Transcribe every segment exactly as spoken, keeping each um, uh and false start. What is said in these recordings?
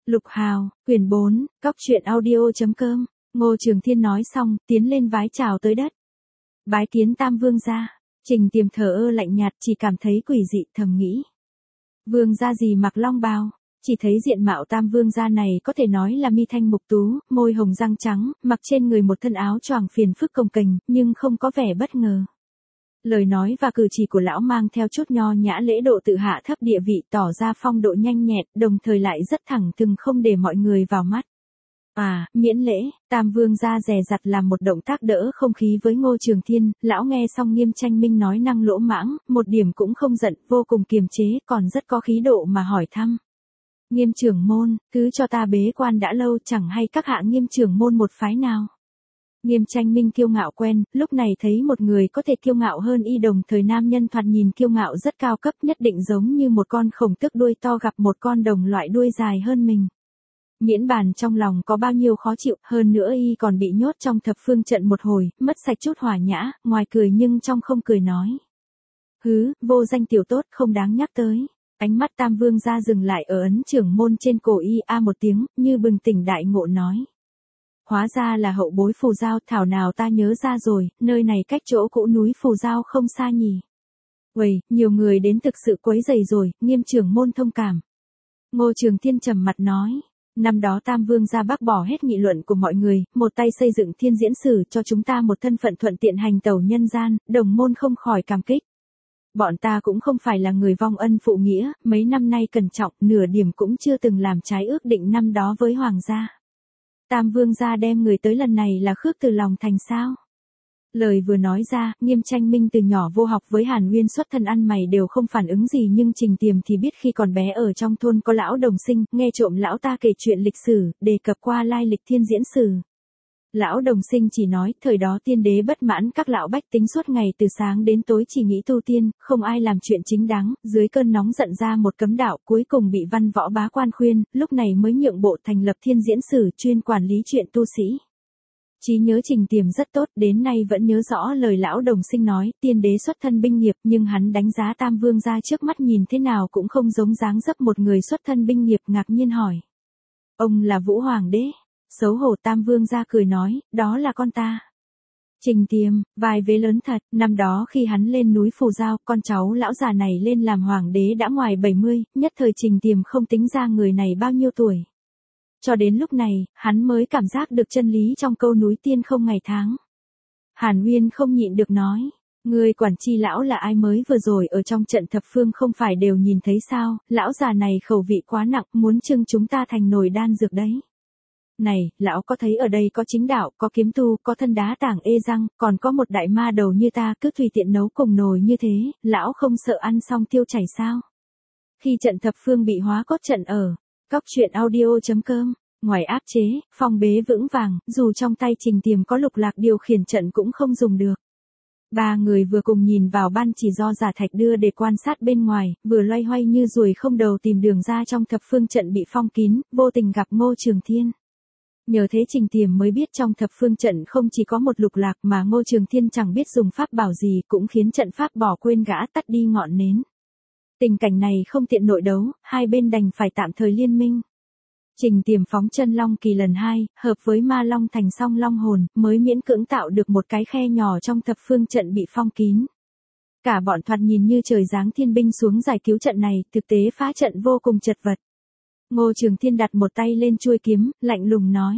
Lục Hào, quyển bốn, cóc truyện audio.com, Ngô Trường Thiên nói xong, tiến lên vái chào tới đất. Bái kiến Tam Vương gia. Trình Tiềm thờ ơ lạnh nhạt, chỉ cảm thấy quỷ dị, thầm nghĩ. Vương gia gì mặc long bào, chỉ thấy diện mạo Tam Vương gia này có thể nói là mi thanh mục tú, môi hồng răng trắng, mặc trên người một thân áo choàng phiền phức cồng kềnh, nhưng không có vẻ bất ngờ. Lời nói và cử chỉ của lão mang theo chút nho nhã lễ độ tự hạ thấp địa vị, tỏ ra phong độ nhanh nhẹn, đồng thời lại rất thẳng thừng không để mọi người vào mắt. À, miễn lễ, Tam Vương gia dè dặt làm một động tác đỡ không khí với Ngô Trường Thiên, lão nghe xong Nghiêm Tranh Minh nói năng lỗ mãng, một điểm cũng không giận, vô cùng kiềm chế, còn rất có khí độ mà hỏi thăm. Nghiêm trưởng môn, cứ cho ta bế quan đã lâu, chẳng hay các hạ Nghiêm trưởng môn một phái nào. Nghiêm Tranh Minh kiêu ngạo quen, lúc này thấy một người có thể kiêu ngạo hơn y, đồng thời nam nhân thoạt nhìn kiêu ngạo rất cao cấp, nhất định giống như một con khổng tước đuôi to gặp một con đồng loại đuôi dài hơn mình. Miễn bàn trong lòng có bao nhiêu khó chịu, hơn nữa y còn bị nhốt trong thập phương trận một hồi, mất sạch chút hòa nhã, ngoài cười nhưng trong không cười nói. Hứ, vô danh tiểu tốt, không đáng nhắc tới. Ánh mắt Tam Vương gia dừng lại ở ấn trưởng môn trên cổ y, a một tiếng, như bừng tỉnh đại ngộ nói. Hóa ra là hậu bối Phù Giao, thảo nào ta nhớ ra rồi, nơi này cách chỗ cũ núi Phù Giao không xa nhỉ. Uầy, nhiều người đến thực sự quấy rầy rồi, Nghiêm trưởng môn thông cảm. Ngô Trường Thiên trầm mặt nói. Năm đó Tam Vương gia bác bỏ hết nghị luận của mọi người, một tay xây dựng Thiên Diễn Sử cho chúng ta một thân phận thuận tiện hành tẩu nhân gian, đồng môn không khỏi cảm kích. Bọn ta cũng không phải là người vong ân phụ nghĩa, mấy năm nay cẩn trọng, nửa điểm cũng chưa từng làm trái ước định năm đó với Hoàng gia. Tam Vương gia đem người tới lần này là khước từ lòng thành sao? Lời vừa nói ra, Nghiêm Tranh Minh từ nhỏ vô học với Hàn Nguyên xuất thân ăn mày đều không phản ứng gì, nhưng Trình Tiềm thì biết khi còn bé ở trong thôn có lão đồng sinh, nghe trộm lão ta kể chuyện lịch sử, đề cập qua lai lịch Thiên Diễn Sử. Lão đồng sinh chỉ nói, thời đó tiên đế bất mãn, các lão bách tính suốt ngày từ sáng đến tối chỉ nghĩ tu tiên, không ai làm chuyện chính đáng, dưới cơn nóng giận ra một cấm đạo, cuối cùng bị văn võ bá quan khuyên, lúc này mới nhượng bộ thành lập Thiên Diễn Sử chuyên quản lý chuyện tu sĩ. Trí nhớ Trình Tiềm rất tốt, đến nay vẫn nhớ rõ lời lão đồng sinh nói, tiên đế xuất thân binh nghiệp, nhưng hắn đánh giá Tam Vương gia trước mắt nhìn thế nào cũng không giống dáng dấp một người xuất thân binh nghiệp, ngạc nhiên hỏi. Ông là Vũ Hoàng đế? Xấu hổ, Tam Vương gia cười nói, đó là con ta. Trình Tiềm, vai vế lớn thật, năm đó khi hắn lên núi Phù Giao, con cháu lão già này lên làm hoàng đế đã ngoài bảy mươi, nhất thời Trình Tiềm không tính ra người này bao nhiêu tuổi. Cho đến lúc này, hắn mới cảm giác được chân lý trong câu núi tiên không ngày tháng. Hàn Nguyên không nhịn được nói, người quản chi lão là ai mới vừa rồi ở trong trận thập phương không phải đều nhìn thấy sao, lão già này khẩu vị quá nặng, muốn trưng chúng ta thành nồi đan dược đấy. Này, lão có thấy ở đây có chính đạo, có kiếm tu, có thân đá tảng ê răng, còn có một đại ma đầu như ta cứ tùy tiện nấu cùng nồi như thế, lão không sợ ăn xong tiêu chảy sao? Khi trận thập phương bị hóa cốt trận ở cóc truyện audio.com, ngoài áp chế, phong bế vững vàng, dù trong tay Trình Tiềm có lục lạc điều khiển trận cũng không dùng được. Ba người vừa cùng nhìn vào ban chỉ do giả thạch đưa để quan sát bên ngoài, vừa loay hoay như ruồi không đầu tìm đường ra trong thập phương trận bị phong kín, vô tình gặp Ngô Trường Thiên. Nhờ thế Trình Tiềm mới biết trong thập phương trận không chỉ có một lục lạc mà Ngô Trường Thiên chẳng biết dùng pháp bảo gì, cũng khiến trận pháp bỏ quên gã tắt đi ngọn nến. Tình cảnh này không tiện nội đấu, hai bên đành phải tạm thời liên minh. Trình Tiềm phóng chân long kỳ lần hai, hợp với ma long thành song long hồn, mới miễn cưỡng tạo được một cái khe nhỏ trong thập phương trận bị phong kín. Cả bọn thoạt nhìn như trời giáng thiên binh xuống giải cứu trận này, thực tế phá trận vô cùng chật vật. Ngô Trường Thiên đặt một tay lên chuôi kiếm, lạnh lùng nói.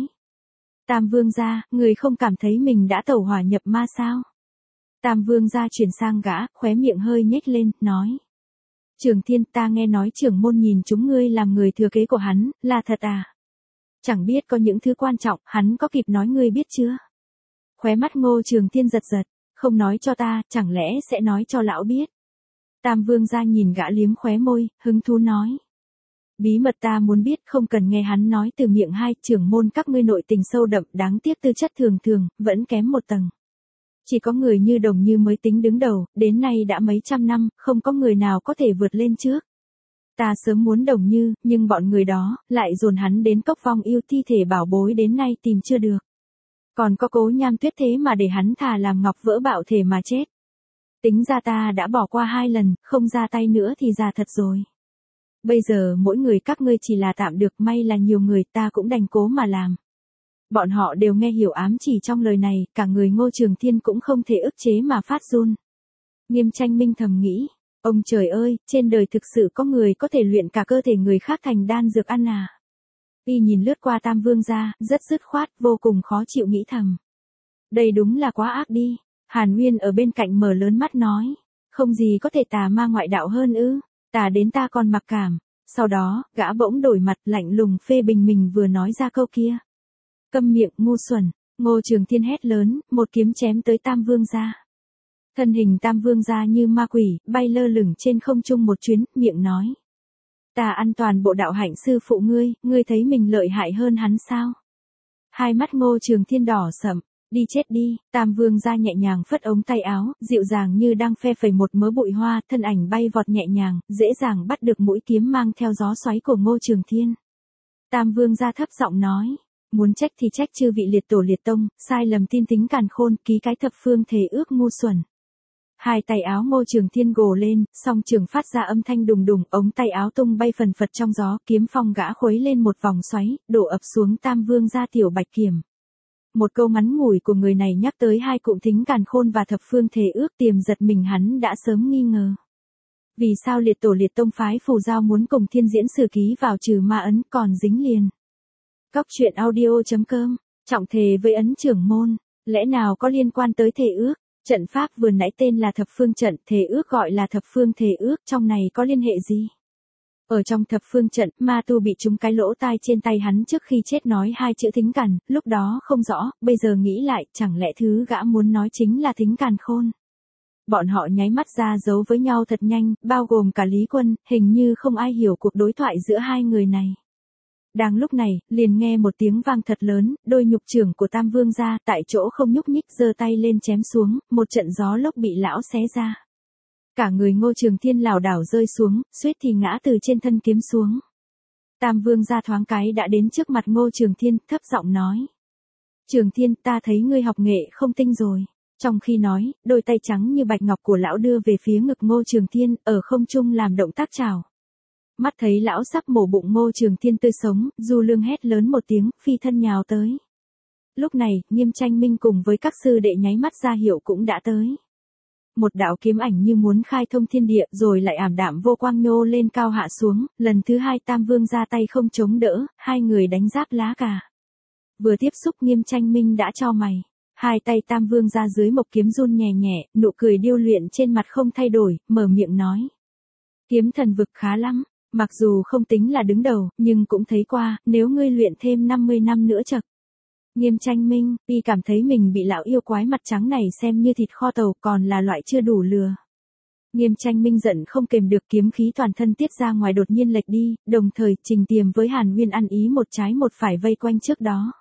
Tam Vương gia, người không cảm thấy mình đã tẩu hỏa nhập ma sao? Tam Vương gia chuyển sang gã, khóe miệng hơi nhếch lên, nói. Trường Thiên, ta nghe nói trưởng môn nhìn chúng ngươi làm người thừa kế của hắn, là thật à? Chẳng biết có những thứ quan trọng, hắn có kịp nói ngươi biết chưa? Khóe mắt Ngô Trường Thiên giật giật, không nói cho ta, chẳng lẽ sẽ nói cho lão biết? Tam Vương gia nhìn gã liếm khóe môi, hứng thú nói. Bí mật ta muốn biết, không cần nghe hắn nói từ miệng hai, trưởng môn các ngươi nội tình sâu đậm, đáng tiếc tư chất thường thường, vẫn kém một tầng. Chỉ có người như Đồng Như mới tính đứng đầu, đến nay đã mấy trăm năm, không có người nào có thể vượt lên trước. Ta sớm muốn Đồng Như, nhưng bọn người đó, lại dồn hắn đến cốc vong yêu, thi thể bảo bối đến nay tìm chưa được. Còn có Cố Nham Tuyết, thế mà để hắn thà làm ngọc vỡ bạo thể mà chết. Tính ra ta đã bỏ qua hai lần, không ra tay nữa thì già thật rồi. Bây giờ mỗi người các ngươi chỉ là tạm được, may là nhiều người, ta cũng đành cố mà làm. Bọn họ đều nghe hiểu ám chỉ trong lời này, cả người Ngô Trường Thiên cũng không thể ức chế mà phát run. Nghiêm Tranh Minh thầm nghĩ, ông trời ơi, trên đời thực sự có người có thể luyện cả cơ thể người khác thành đan dược ăn à. Y nhìn lướt qua Tam Vương gia, rất dứt khoát, vô cùng khó chịu nghĩ thầm. Đây đúng là quá ác đi. Hàn Nguyên ở bên cạnh mở lớn mắt nói, không gì có thể tà ma ngoại đạo hơn ư, tà đến ta còn mặc cảm. Sau đó, gã bỗng đổi mặt lạnh lùng phê bình mình vừa nói ra câu kia. Câm miệng ngu xuẩn, Ngô Trường Thiên hét lớn, một kiếm chém tới Tam Vương gia. Thân hình Tam Vương gia như ma quỷ, bay lơ lửng trên không trung một chuyến, miệng nói. Ta ăn toàn bộ đạo hạnh sư phụ ngươi, ngươi thấy mình lợi hại hơn hắn sao? Hai mắt Ngô Trường Thiên đỏ sậm, đi chết đi, Tam Vương gia nhẹ nhàng phất ống tay áo, dịu dàng như đang phe phẩy một mớ bụi hoa, thân ảnh bay vọt nhẹ nhàng, dễ dàng bắt được mũi kiếm mang theo gió xoáy của Ngô Trường Thiên. Tam Vương gia thấp giọng nói, muốn trách thì trách chư vị liệt tổ liệt tông, sai lầm tin tính càn khôn, ký cái thập phương thể ước ngu xuẩn. Hai tay áo Ngô Trường Thiên gồ lên, song trường phát ra âm thanh đùng đùng, ống tay áo tung bay phần phật trong gió, kiếm phong gã khuấy lên một vòng xoáy, đổ ập xuống Tam Vương gia tiểu bạch kiểm. Một câu ngắn ngủi của người này nhắc tới hai cụm tính càn khôn và thập phương thể ước, tiềm giật mình hắn đã sớm nghi ngờ. Vì sao liệt tổ liệt tông phái phù giao muốn cùng Thiên Diễn Sử ký vào trừ ma ấn còn dính liền. Cóc truyện audio chấm com, trọng thề với ấn trưởng môn, lẽ nào có liên quan tới thể ước? Trận pháp vừa nãy tên là thập phương trận, thể ước gọi là thập phương thể ước, trong này có liên hệ gì? Ở trong thập phương trận, ma tu bị trúng cái lỗ tai trên tay hắn trước khi chết nói hai chữ thính càn, lúc đó không rõ, bây giờ nghĩ lại, chẳng lẽ thứ gã muốn nói chính là thính càn khôn. Bọn họ nháy mắt ra dấu với nhau thật nhanh, bao gồm cả Lý Quân, hình như không ai hiểu cuộc đối thoại giữa hai người này. Đang lúc này, liền nghe một tiếng vang thật lớn, đôi nhục trưởng của Tam Vương gia tại chỗ không nhúc nhích, giơ tay lên chém xuống, một trận gió lốc bị lão xé ra. Cả người Ngô Trường Thiên lảo đảo rơi xuống, suýt thì ngã từ trên thân kiếm xuống. Tam Vương gia thoáng cái đã đến trước mặt Ngô Trường Thiên, thấp giọng nói. Trường Thiên, ta thấy ngươi học nghệ không tinh rồi. Trong khi nói, đôi tay trắng như bạch ngọc của lão đưa về phía ngực Ngô Trường Thiên, ở không trung làm động tác chào. Mắt thấy lão sắp mổ bụng Ngô Trường Thiên tươi sống, Du Lương hét lớn một tiếng, phi thân nhào tới. Lúc này, Nghiêm Tranh Minh cùng với các sư đệ nháy mắt ra hiệu cũng đã tới. Một đạo kiếm ảnh như muốn khai thông thiên địa, rồi lại ảm đạm vô quang nhô lên cao hạ xuống, lần thứ hai Tam Vương ra tay không chống đỡ, hai người đánh giáp lá cà. Vừa tiếp xúc Nghiêm Tranh Minh đã cho mày. Hai tay Tam Vương ra dưới mộc kiếm run nhẹ nhẹ, nụ cười điêu luyện trên mặt không thay đổi, mở miệng nói. Kiếm thần vực khá lắm. Mặc dù không tính là đứng đầu, nhưng cũng thấy qua, nếu ngươi luyện thêm năm mươi năm nữa chật. Nghiêm Tranh Minh, y cảm thấy mình bị lão yêu quái mặt trắng này xem như thịt kho tàu, còn là loại chưa đủ lừa. Nghiêm Tranh Minh giận không kềm được, kiếm khí toàn thân tiết ra ngoài đột nhiên lệch đi, đồng thời Trình Tiềm với Hàn Nguyên ăn ý một trái một phải vây quanh trước đó.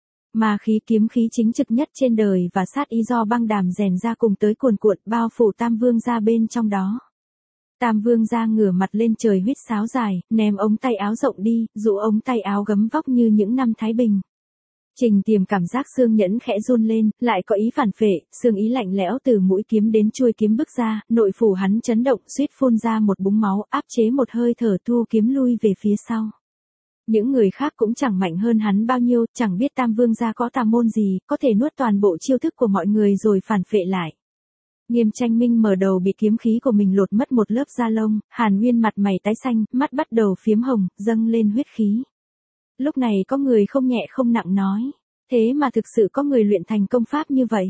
Mà khí kiếm khí chính trực nhất trên đời và sát ý do băng đàm rèn ra cùng tới cuồn cuộn bao phủ Tam Vương ra bên trong đó. Tam Vương ra ngửa mặt lên trời huýt sáo dài, ném ống tay áo rộng đi, dụ ống tay áo gấm vóc như những năm Thái Bình. Trình Tiềm cảm giác xương nhẫn khẽ run lên, lại có ý phản phệ, xương ý lạnh lẽo từ mũi kiếm đến chuôi kiếm bước ra, nội phủ hắn chấn động, suýt phun ra một búng máu, áp chế một hơi thở, thu kiếm lui về phía sau. Những người khác cũng chẳng mạnh hơn hắn bao nhiêu, chẳng biết Tam Vương gia có tà môn gì, có thể nuốt toàn bộ chiêu thức của mọi người rồi phản phệ lại. Nghiêm Tranh Minh mở đầu bị kiếm khí của mình lột mất một lớp da lông, Hàn Nguyên mặt mày tái xanh, mắt bắt đầu phiếm hồng, dâng lên huyết khí. Lúc này có người không nhẹ không nặng nói, thế mà thực sự có người luyện thành công pháp như vậy.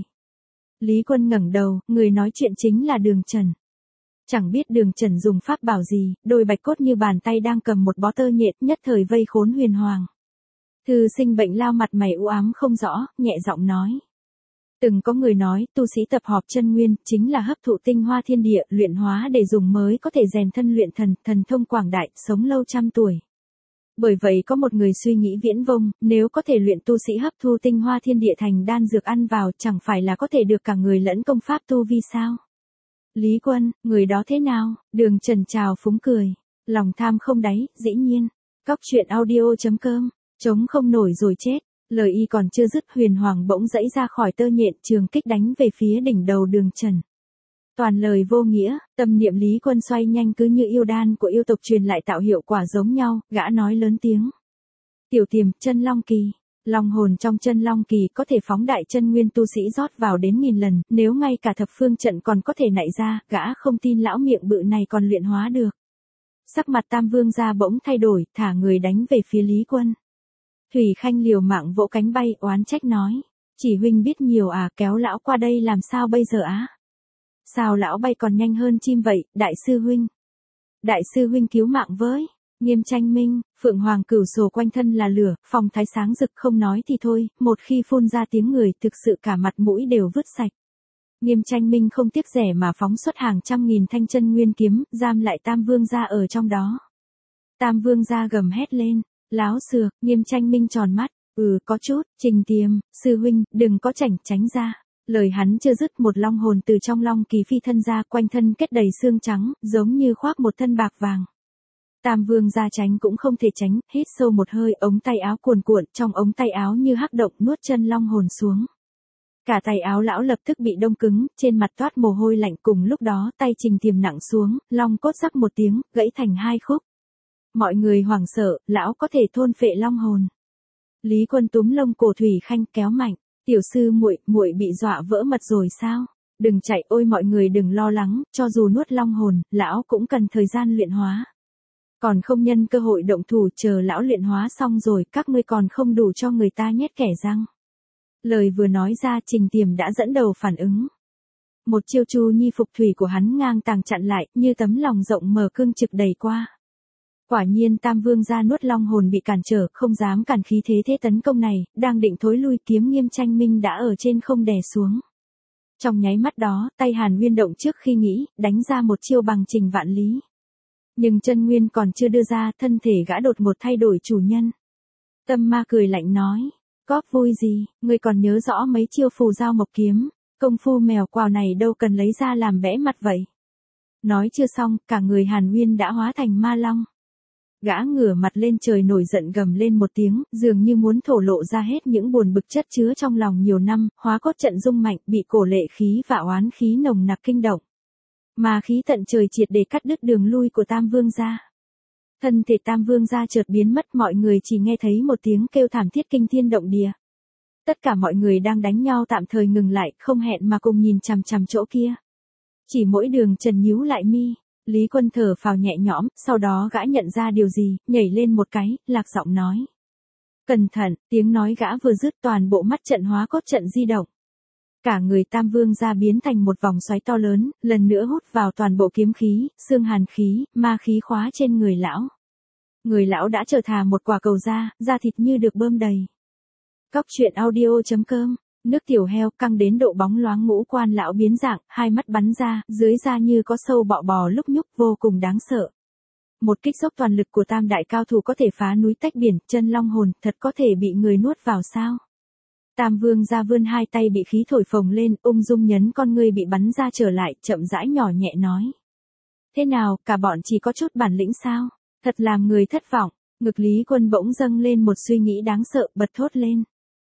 Lý Quân ngẩng đầu, người nói chuyện chính là Đường Trần. Chẳng biết Đường Trần dùng pháp bảo gì, đôi bạch cốt như bàn tay đang cầm một bó tơ nhện, nhất thời vây khốn Huyền Hoàng. Thư Sinh bệnh lao mặt mày u ám không rõ, nhẹ giọng nói. Từng có người nói, tu sĩ tập hợp chân nguyên, chính là hấp thụ tinh hoa thiên địa, luyện hóa để dùng mới có thể rèn thân luyện thần, thần thông quảng đại, sống lâu trăm tuổi. Bởi vậy có một người suy nghĩ viễn vông, nếu có thể luyện tu sĩ hấp thu tinh hoa thiên địa thành đan dược ăn vào, chẳng phải là có thể được cả người lẫn công pháp tu vi sao? Lý Quân, người đó thế nào? Đường Trần chào phúng cười. Lòng tham không đáy, dĩ nhiên. Cóc truyện audio chấm com, chống không nổi rồi chết. Lời y còn chưa dứt, Huyền Hoàng bỗng dãy ra khỏi tơ nhện, trường kích đánh về phía đỉnh đầu Đường Trần. Toàn lời vô nghĩa, tâm niệm Lý Quân xoay nhanh cứ như yêu đan của yêu tộc truyền lại tạo hiệu quả giống nhau, gã nói lớn tiếng. Tiểu Tiềm, chân long kỳ. Long hồn trong chân long kỳ có thể phóng đại chân nguyên tu sĩ rót vào đến nghìn lần, nếu ngay cả thập phương trận còn có thể nảy ra, gã không tin lão miệng bự này còn luyện hóa được. Sắc mặt Tam Vương gia bỗng thay đổi, thả người đánh về phía Lý Quân. Thủy Khanh liều mạng vỗ cánh bay, oán trách nói. Chỉ huynh biết nhiều à, kéo lão qua đây làm sao bây giờ á? Sao lão bay còn nhanh hơn chim vậy, đại sư huynh? Đại sư huynh cứu mạng với. Nghiêm Tranh Minh, Phượng Hoàng Cửu Sổ quanh thân là lửa, phong thái sáng rực không nói thì thôi, một khi phun ra tiếng người thực sự cả mặt mũi đều vứt sạch. Nghiêm Tranh Minh không tiếc rẻ mà phóng xuất hàng trăm nghìn thanh chân nguyên kiếm, giam lại Tam Vương gia ở trong đó. Tam Vương gia gầm hét lên, láo xược. Nghiêm Tranh Minh tròn mắt, ừ có chút. Trình Tiềm, sư huynh, đừng có chảnh, tránh ra. Lời hắn chưa dứt, một long hồn từ trong long kỳ phi thân ra, quanh thân kết đầy xương trắng, giống như khoác một thân bạc vàng. Tam Vương gia tránh cũng không thể tránh, hít sâu một hơi, ống tay áo cuồn cuộn, trong ống tay áo như hắc động nuốt chân long hồn xuống. Cả tay áo lão lập tức bị đông cứng, trên mặt toát mồ hôi lạnh, cùng lúc đó tay Trình Tiềm nặng xuống, long cốt rắc một tiếng, gãy thành hai khúc. Mọi người hoảng sợ, lão có thể thôn phệ long hồn. Lý Quân túm lông cổ Thủy Khanh kéo mạnh, tiểu sư muội, muội bị dọa vỡ mật rồi sao? Đừng chạy, ôi mọi người đừng lo lắng, cho dù nuốt long hồn, lão cũng cần thời gian luyện hóa. Còn không nhân cơ hội động thủ, chờ lão luyện hóa xong rồi, các ngươi còn không đủ cho người ta nhét kẻ răng. Lời vừa nói ra, Trình Tiềm đã dẫn đầu phản ứng. Một chiêu Chu Nhi phục thủy của hắn ngang tàng chặn lại, như tấm lòng rộng mở cương trực đầy qua. Quả nhiên Tam Vương gia nuốt long hồn bị cản trở, không dám cản khí thế thế tấn công này, đang định thối lui, kiếm Nghiêm Tranh Minh đã ở trên không đè xuống. Trong nháy mắt đó, tay Hàn Nguyên động trước khi nghĩ, đánh ra một chiêu bằng Trình vạn lý. Nhưng chân nguyên còn chưa đưa ra, thân thể gã đột một thay đổi chủ nhân. Tâm ma cười lạnh nói, góp vui gì, ngươi còn nhớ rõ mấy chiêu phù giao mộc kiếm, công phu mèo quào này đâu cần lấy ra làm bẽ mặt vậy. Nói chưa xong, cả người Hàn Nguyên đã hóa thành ma long. Gã ngửa mặt lên trời nổi giận gầm lên một tiếng, dường như muốn thổ lộ ra hết những buồn bực chất chứa trong lòng nhiều năm, hóa cốt trận rung mạnh, bị cổ lệ khí và oán khí nồng nặc kinh động. Mà khí tận trời triệt để cắt đứt đường lui của Tam Vương gia. Thân thể Tam Vương gia chợt biến mất, mọi người chỉ nghe thấy một tiếng kêu thảm thiết kinh thiên động địa. Tất cả mọi người đang đánh nhau tạm thời ngừng lại, không hẹn mà cùng nhìn chằm chằm chỗ kia. Chỉ mỗi Đường Trần nhíu lại mi, Lý Quân thở phào nhẹ nhõm, sau đó gã nhận ra điều gì, nhảy lên một cái, lạc giọng nói. Cẩn thận, tiếng nói gã vừa dứt, toàn bộ mắt trận hóa cốt trận di động. Cả người Tam Vương gia biến thành một vòng xoáy to lớn, lần nữa hút vào toàn bộ kiếm khí, xương hàn khí, ma khí khóa trên người lão. Người lão đã trở thà một quả cầu da, da thịt như được bơm đầy. Cóc truyện audio chấm com, nước tiểu heo căng đến độ bóng loáng, ngũ quan lão biến dạng, hai mắt bắn ra, dưới da như có sâu bọ bò lúc nhúc, vô cùng đáng sợ. Một kích dốc toàn lực của tam đại cao thủ có thể phá núi tách biển, chân long hồn, thật có thể bị người nuốt vào sao? Tam Vương gia vươn hai tay bị khí thổi phồng lên, ung dung nhấn con ngươi bị bắn ra trở lại, chậm rãi nhỏ nhẹ nói. Thế nào, cả bọn chỉ có chút bản lĩnh sao? Thật làm người thất vọng. Ngực Lý Quân bỗng dâng lên một suy nghĩ đáng sợ, bật thốt lên.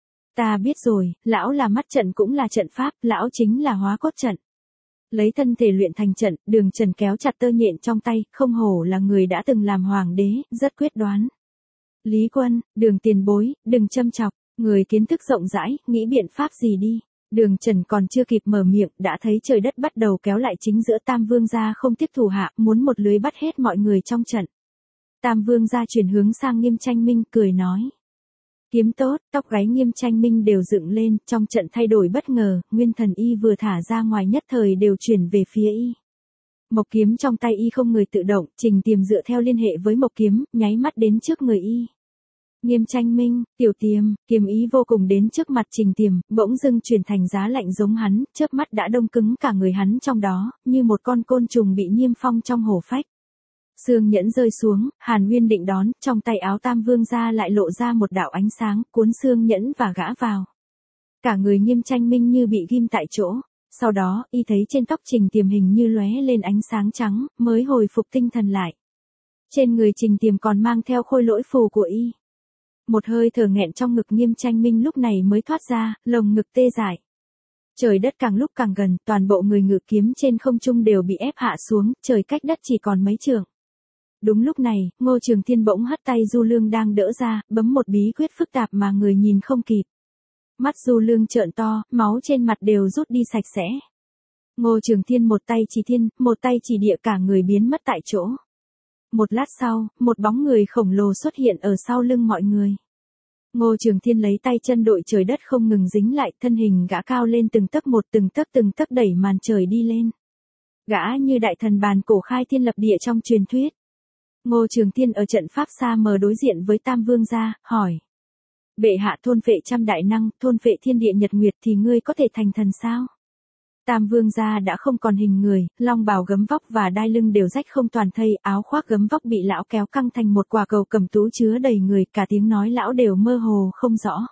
Ta biết rồi, lão là mắt trận cũng là trận pháp, lão chính là hóa cốt trận. Lấy thân thể luyện thành trận, Đường Trần kéo chặt tơ nhện trong tay, không hổ là người đã từng làm hoàng đế, rất quyết đoán. Lý Quân, Đường tiền bối, đừng châm chọc. Người kiến thức rộng rãi, nghĩ biện pháp gì đi. Đường Trần còn chưa kịp mở miệng, đã thấy trời đất bắt đầu kéo lại chính giữa. Tam Vương gia không tiếp thủ hạ, muốn một lưới bắt hết mọi người trong trận. Tam Vương gia chuyển hướng sang Nghiêm Tranh Minh, cười nói. Kiếm tốt, tóc gáy Nghiêm Tranh Minh đều dựng lên, trong trận thay đổi bất ngờ, nguyên thần y vừa thả ra ngoài nhất thời đều chuyển về phía y. Mộc kiếm trong tay y không người tự động, Trình Tiềm dựa theo liên hệ với mộc kiếm, nháy mắt đến trước người y. Nghiêm Tranh Minh, Tiểu Tiềm, kiếm ý vô cùng đến trước mặt Trình Tiềm, bỗng dưng chuyển thành giá lạnh giống hắn, chớp mắt đã đông cứng cả người hắn trong đó, như một con côn trùng bị niêm phong trong hổ phách. Sương nhẫn rơi xuống, Hàn Nguyên định đón, trong tay áo Tam Vương gia lại lộ ra một đạo ánh sáng, cuốn sương nhẫn và gã vào. Cả người Nghiêm Tranh Minh như bị ghim tại chỗ, sau đó, y thấy trên tóc Trình Tiềm hình như lóe lên ánh sáng trắng, mới hồi phục tinh thần lại. Trên người Trình Tiềm còn mang theo khôi lỗi phù của y. Một hơi thở nghẹn trong ngực Nghiêm Tranh Minh lúc này mới thoát ra, lồng ngực tê dại. Trời đất càng lúc càng gần, toàn bộ người ngự kiếm trên không trung đều bị ép hạ xuống, trời cách đất chỉ còn mấy trượng. Đúng lúc này, Ngô Trường Thiên bỗng hất tay Du Lương đang đỡ ra, bấm một bí quyết phức tạp mà người nhìn không kịp. Mắt Du Lương trợn to, máu trên mặt đều rút đi sạch sẽ. Ngô Trường Thiên một tay chỉ thiên, một tay chỉ địa, cả người biến mất tại chỗ. Một lát sau, một bóng người khổng lồ xuất hiện ở sau lưng mọi người. Ngô Trường Thiên lấy tay chân đội trời đất không ngừng dính lại, thân hình gã cao lên từng tấc một, từng tấc từng tấc đẩy màn trời đi lên. Gã như đại thần bàn cổ khai thiên lập địa trong truyền thuyết. Ngô Trường Thiên ở trận pháp xa mờ đối diện với Tam Vương gia, hỏi: "Bệ hạ thôn phệ trăm đại năng, thôn phệ thiên địa nhật nguyệt thì ngươi có thể thành thần sao?" Tam Vương gia đã không còn hình người, long bào gấm vóc và đai lưng đều rách không toàn thây, áo khoác gấm vóc bị lão kéo căng thành một quả cầu cầm tú chứa đầy người, cả tiếng nói lão đều mơ hồ không rõ.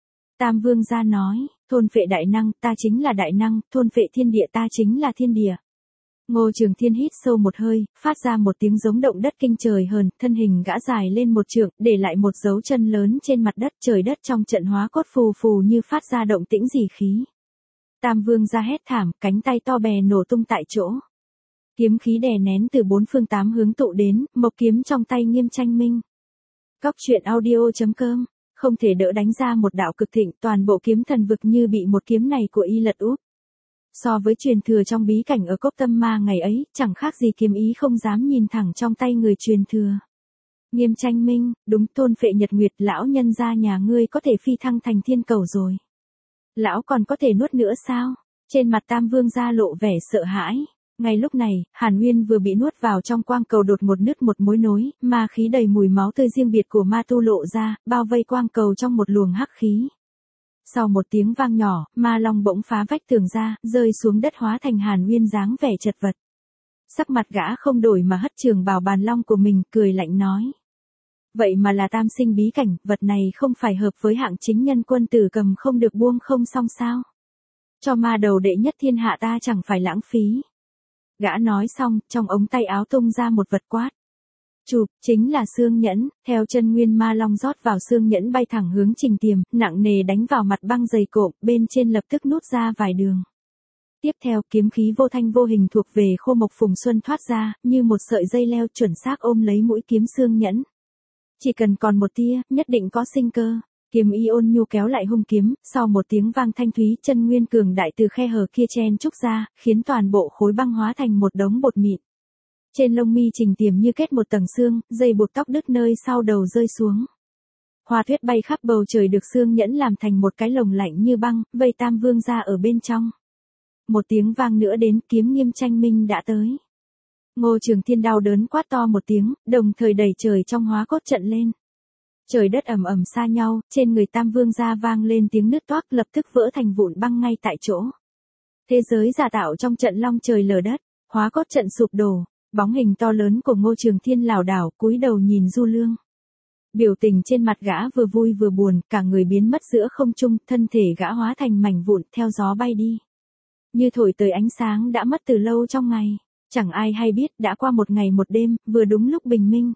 Tam Vương gia nói: "Thôn phệ đại năng, ta chính là đại năng, thôn phệ thiên địa, ta chính là thiên địa." Ngô Trường Thiên hít sâu một hơi, phát ra một tiếng giống động đất kinh trời hờn, thân hình gã dài lên một trượng, để lại một dấu chân lớn trên mặt đất, trời đất trong trận hóa cốt phù phù như phát ra động tĩnh dị khí. Tam Vương gia hét thảm, cánh tay to bè nổ tung tại chỗ. Kiếm khí đè nén từ bốn phương tám hướng tụ đến, mộc kiếm trong tay Nghiêm Tranh Minh. Cóc truyện audio chấm com, không thể đỡ đánh ra một đạo cực thịnh, toàn bộ kiếm thần vực như bị một kiếm này của y lật úp. So với truyền thừa trong bí cảnh ở Cốc Tâm Ma ngày ấy, chẳng khác gì kiếm ý không dám nhìn thẳng trong tay người truyền thừa. Nghiêm Tranh Minh, đúng, thôn phệ nhật nguyệt, lão nhân gia nhà ngươi có thể phi thăng thành thiên cầu rồi. Lão còn có thể nuốt nữa sao? Trên mặt Tam Vương gia lộ vẻ sợ hãi. Ngay lúc này, Hàn Uyên vừa bị nuốt vào trong quang cầu đột một nứt một mối nối, ma khí đầy mùi máu tươi riêng biệt của ma tu lộ ra, bao vây quang cầu trong một luồng hắc khí. Sau một tiếng vang nhỏ, ma long bỗng phá vách tường ra, rơi xuống đất hóa thành Hàn Uyên dáng vẻ chật vật. Sắc mặt gã không đổi mà hất trường bào bàn long của mình, cười lạnh nói: "Vậy mà là tam sinh bí cảnh, vật này không phải hợp với hạng chính nhân quân tử cầm không được buông không xong sao? Cho ma đầu đệ nhất thiên hạ ta chẳng phải lãng phí." Gã nói xong, trong ống tay áo tung ra một vật quát: "Chụp", chính là xương nhẫn, theo chân nguyên ma long rót vào xương nhẫn bay thẳng hướng Trình Tiềm, nặng nề đánh vào mặt băng dày cộm, bên trên lập tức nút ra vài đường. Tiếp theo, kiếm khí vô thanh vô hình thuộc về Khô Mộc Phùng Xuân thoát ra, như một sợi dây leo chuẩn xác ôm lấy mũi kiếm xương nhẫn. Chỉ cần còn một tia, nhất định có sinh cơ. Kiếm y ôn nhu kéo lại hung kiếm, sau một tiếng vang thanh thúy, chân nguyên cường đại từ khe hở kia chen trúc ra, khiến toàn bộ khối băng hóa thành một đống bột mịn. Trên lông mi Trình Tiềm như kết một tầng xương, dây buộc tóc đứt nơi sau đầu rơi xuống. Hoa tuyết bay khắp bầu trời được xương nhẫn làm thành một cái lồng lạnh như băng, vây Tam Vương gia ở bên trong. Một tiếng vang nữa đến, kiếm Nghiêm Tranh Minh đã tới. Ngô Trường Thiên đau đớn quát to một tiếng, đồng thời đẩy trời trong hóa cốt trận lên. Trời đất ầm ầm xa nhau, trên người Tam Vương gia vang lên tiếng nứt toác, lập tức vỡ thành vụn băng ngay tại chỗ. Thế giới giả tạo trong trận long trời lở đất, hóa cốt trận sụp đổ, bóng hình to lớn của Ngô Trường Thiên lảo đảo cúi đầu nhìn Du Lương. Biểu tình trên mặt gã vừa vui vừa buồn, cả người biến mất giữa không trung, thân thể gã hóa thành mảnh vụn theo gió bay đi. Như thổi tới ánh sáng đã mất từ lâu trong ngày. Chẳng ai hay biết, đã qua một ngày một đêm, vừa đúng lúc bình minh.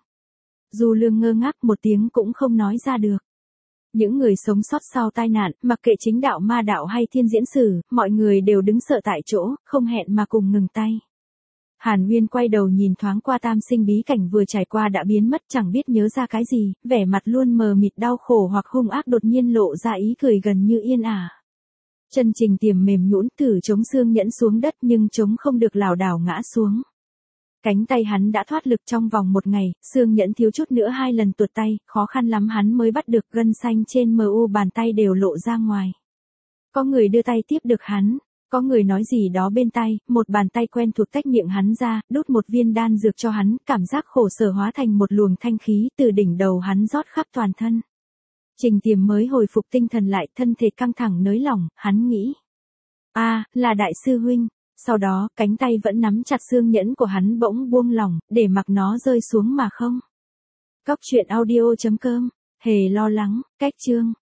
Du Lương ngơ ngác một tiếng cũng không nói ra được. Những người sống sót sau tai nạn, mặc kệ chính đạo ma đạo hay thiên diễn sử, mọi người đều đứng sợ tại chỗ, không hẹn mà cùng ngừng tay. Hàn Uyên quay đầu nhìn thoáng qua tam sinh bí cảnh vừa trải qua đã biến mất, chẳng biết nhớ ra cái gì, vẻ mặt luôn mờ mịt đau khổ hoặc hung ác đột nhiên lộ ra ý cười gần như yên ả. Chân Trình Tiềm mềm nhũn thử chống xương nhẫn xuống đất nhưng chống không được, lảo đảo ngã xuống. Cánh tay hắn đã thoát lực trong vòng một ngày, xương nhẫn thiếu chút nữa hai lần tuột tay, khó khăn lắm hắn mới bắt được, gân xanh trên mờ u bàn tay đều lộ ra ngoài. Có người đưa tay tiếp được hắn, có người nói gì đó bên tai, một bàn tay quen thuộc tách miệng hắn ra, đút một viên đan dược cho hắn, cảm giác khổ sở hóa thành một luồng thanh khí từ đỉnh đầu hắn rót khắp toàn thân. Trình Tiềm mới hồi phục tinh thần lại, thân thể căng thẳng nới lỏng, hắn nghĩ: a à, là đại sư huynh. Sau đó, cánh tay vẫn nắm chặt xương nhẫn của hắn bỗng buông lỏng, để mặc nó rơi xuống mà không. Cóc truyện audio chấm com, hề lo lắng, cách chương.